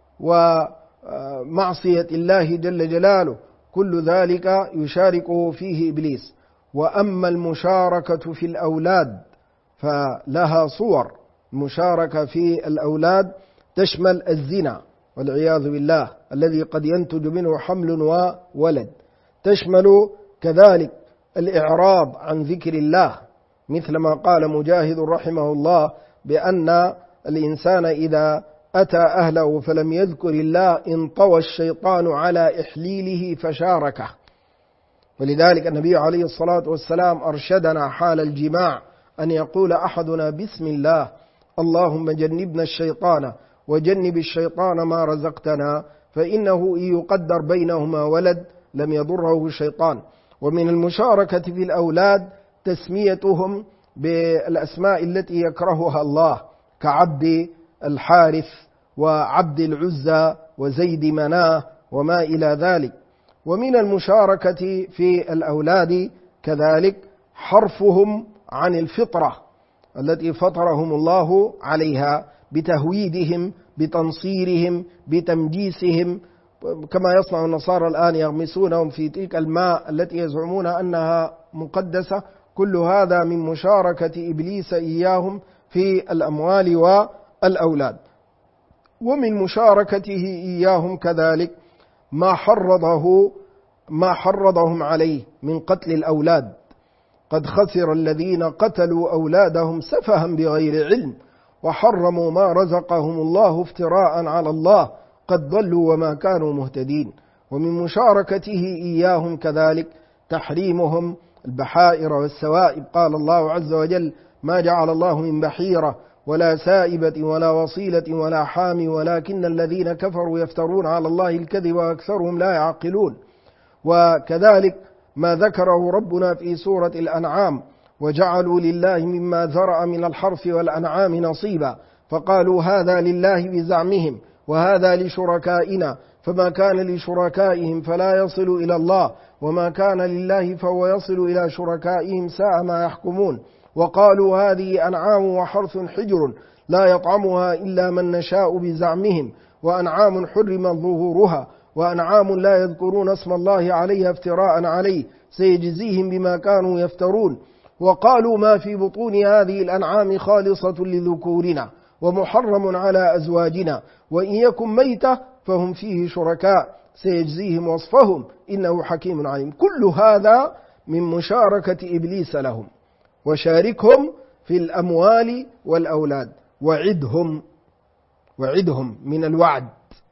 ومعصية الله جل جلاله، كل ذلك يشاركه فيه إبليس. وأما المشاركة في الأولاد فلها صور. المشاركة في الأولاد تشمل الزنا والعياذ بالله الذي قد ينتج منه حمل وولد، تشمل كذلك الإعراض عن ذكر الله، مثل ما قال مجاهد رحمه الله بأن الإنسان إذا أتى أهله فلم يذكر الله انطوى الشيطان على إحليله فشاركه. ولذلك النبي عليه الصلاة والسلام أرشدنا حال الجماع أن يقول أحدنا بسم الله اللهم جنبنا الشيطان وجنب الشيطان ما رزقتنا، فإنه إن يقدر بينهما ولد لم يضره الشيطان. ومن المشاركة في الأولاد تسميتهم بالأسماء التي يكرهها الله، كعبد الحارث وعبد العزى وزيد مناه وما إلى ذلك. ومن المشاركة في الأولاد كذلك حرفهم عن الفطرة التي فطرهم الله عليها، بتهويدهم، بتنصيرهم، بتمجيسهم، كما يصنع النصارى الآن يغمسونهم في تلك الماء التي يزعمون أنها مقدسة. كل هذا من مشاركة إبليس إياهم في الأموال والأولاد. ومن مشاركته إياهم كذلك ما حرضهم عليه من قتل الأولاد. قد خسر الذين قتلوا أولادهم سفها بغير علم وحرموا ما رزقهم الله افتراء على الله، قد ضلوا وما كانوا مهتدين. ومن مشاركته إياهم كذلك تحريمهم البحائر والسوائب. قال الله عز وجل ما جعل الله من بحيرة ولا سائبة ولا وصيلة ولا حام ولكن الذين كفروا يفترون على الله الكذب وأكثرهم لا يعقلون. وكذلك ما ذكره ربنا في سورة الأنعام وجعلوا لله مما ذرأ من الحرث والأنعام نصيبا فقالوا هذا لله بزعمهم وهذا لشركائنا فما كان لشركائهم فلا يصل إلى الله وما كان لله فهو يصل إلى شركائهم ساء ما يحكمون. وقالوا هذه أنعام وحرث حجر لا يطعمها إلا من نشاء بزعمهم وأنعام حرم ظهورها وأنعام لا يذكرون اسم الله عليها افتراء عليه سيجزيهم بما كانوا يفترون. وقالوا ما في بطون هذه الأنعام خالصة لذكورنا ومحرم على أزواجنا وإن يكن ميتة فهم فيه شركاء سيجزيهم وصفهم إنه حكيم عليم. كل هذا من مشاركة إبليس لهم. وشاركهم في الأموال والأولاد. وعدهم من الوعد.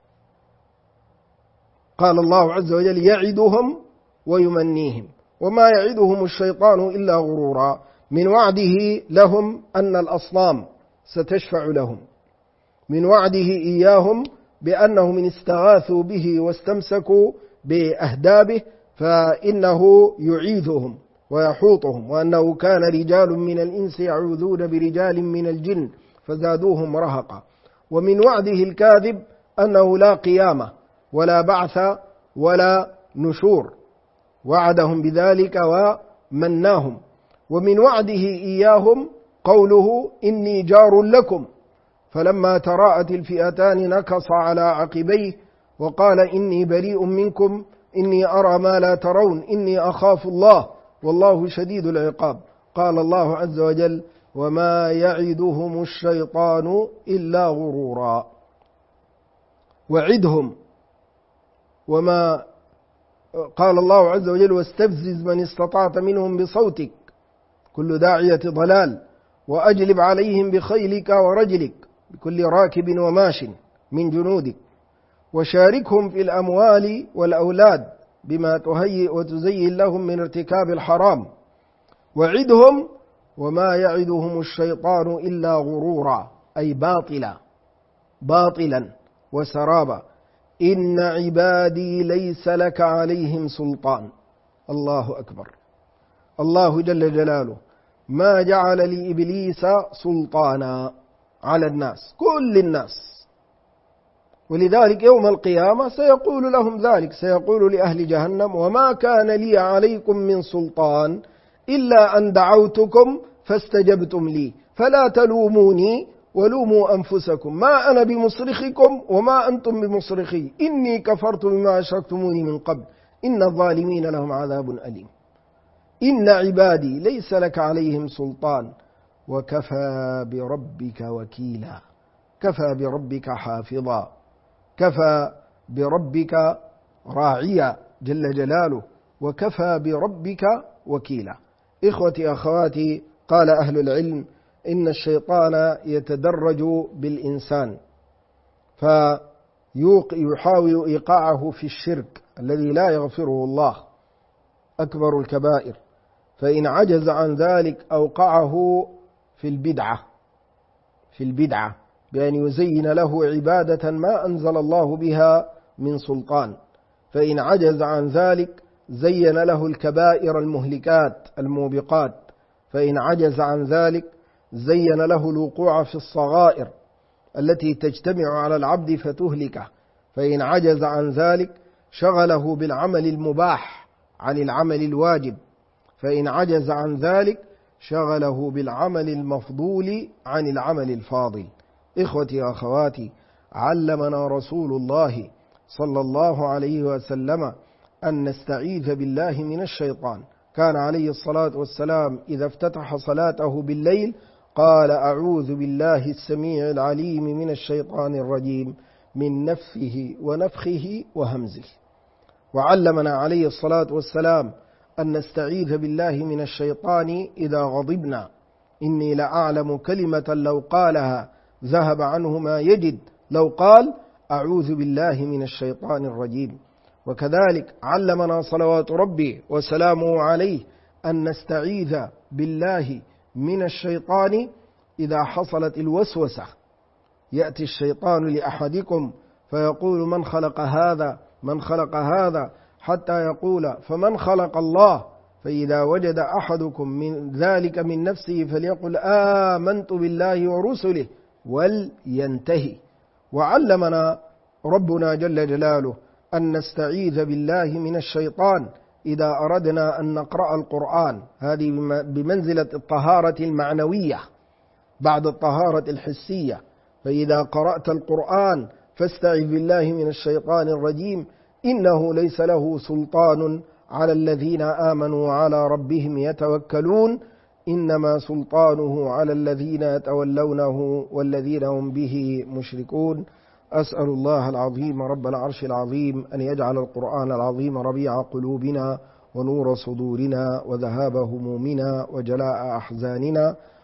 قال الله عز وجل يعدهم ويمنيهم وما يعدهم الشيطان إلا غرورا. من وعده لهم أن الأصنام ستشفع لهم، من وعده إياهم بأنهم إن استغاثوا به واستمسكوا بأهدابه فإنه يعيذهم ويحوطهم، وأنه كان رجال من الإنس يعوذون برجال من الجن فزادوهم رهقا. ومن وعده الكاذب أنه لا قيامة ولا بعث ولا نشور، وعدهم بذلك ومناهم. ومن وعده إياهم قوله إني جار لكم، فلما تراءت الفئتان نكص على عقبيه وقال إني بريء منكم إني أرى ما لا ترون إني أخاف الله والله شديد العقاب. قال الله عز وجل وما يعدهم الشيطان إلا غرورا. وعدهم. وما قال الله عز وجل واستفزز من استطعت منهم بصوتك كل داعية ضلال وأجلب عليهم بخيلك ورجلك بكل راكب وماش من جنودك وشاركهم في الأموال والأولاد بما تهيئ وتزين لهم من ارتكاب الحرام. وعدهم. وما يعدهم الشيطان إلا غرورا، أي باطلا وسرابا. إن عبادي ليس لك عليهم سلطان. الله أكبر. الله جل جلاله ما جعل لإبليس سلطانا على الناس، كل الناس. ولذلك يوم القيامة سيقول لهم ذلك، سيقول لأهل جهنم وما كان لي عليكم من سلطان إلا أن دعوتكم فاستجبتم لي فلا تلوموني ولوموا أنفسكم ما أنا بمصرخكم وما أنتم بمصرخي إني كفرت بما أشركتموني من قبل إن الظالمين لهم عذاب أليم. إن عبادي ليس لك عليهم سلطان وكفى بربك وكيلا، كفى بربك حافظا، كفى بربك راعيا جل جلاله، وكفى بربك وكيلا. إخوتي أخواتي، قال أهل العلم إن الشيطان يتدرج بالإنسان فيحاول إيقاعه في الشرك الذي لا يغفره الله أكبر الكبائر، فإن عجز عن ذلك أوقعه في البدعة بأن يزين له عبادة ما أنزل الله بها من سلطان، فإن عجز عن ذلك زين له الكبائر المهلكات الموبقات، فإن عجز عن ذلك زين له الوقوع في الصغائر التي تجتمع على العبد فتهلكه، فإن عجز عن ذلك شغله بالعمل المباح عن العمل الواجب، فإن عجز عن ذلك شغله بالعمل المفضول عن العمل الفاضل. إخوتي وأخواتي، علمنا رسول الله صلى الله عليه وسلم أن نستعيذ بالله من الشيطان. كان عليه الصلاة والسلام إذا افتتح صلاته بالليل قال أعوذ بالله السميع العليم من الشيطان الرجيم من نفثه ونفخه وهمزه. وعلمنا عليه الصلاة والسلام أن نستعيذ بالله من الشيطان إذا غضبنا. إني لأعلم كلمة لو قالها ذهب عنه ما يجد لو قال أعوذ بالله من الشيطان الرجيم. وكذلك علمنا صلوات ربي وسلامه عليه أن نستعيذ بالله من الشيطان إذا حصلت الوسوسة. يأتي الشيطان لأحدكم فيقول من خلق هذا من خلق هذا حتى يقول فمن خلق الله، فإذا وجد أحدكم من ذلك من نفسه فليقل آمنت بالله ورسله ولينتهي. وعلمنا ربنا جل جلاله أن نستعيذ بالله من الشيطان إذا أردنا أن نقرأ القرآن، هذه بمنزلة الطهارة المعنوية بعد الطهارة الحسية. فإذا قرأت القرآن فاستعذ بالله من الشيطان الرجيم إنه ليس له سلطان على الذين آمنوا وعلى ربهم يتوكلون إنما سلطانه على الذين يتولونه والذين هم به مشركون. أسأل الله العظيم رب العرش العظيم أن يجعل القرآن العظيم ربيع قلوبنا ونور صدورنا وذهاب همومنا وجلاء أحزاننا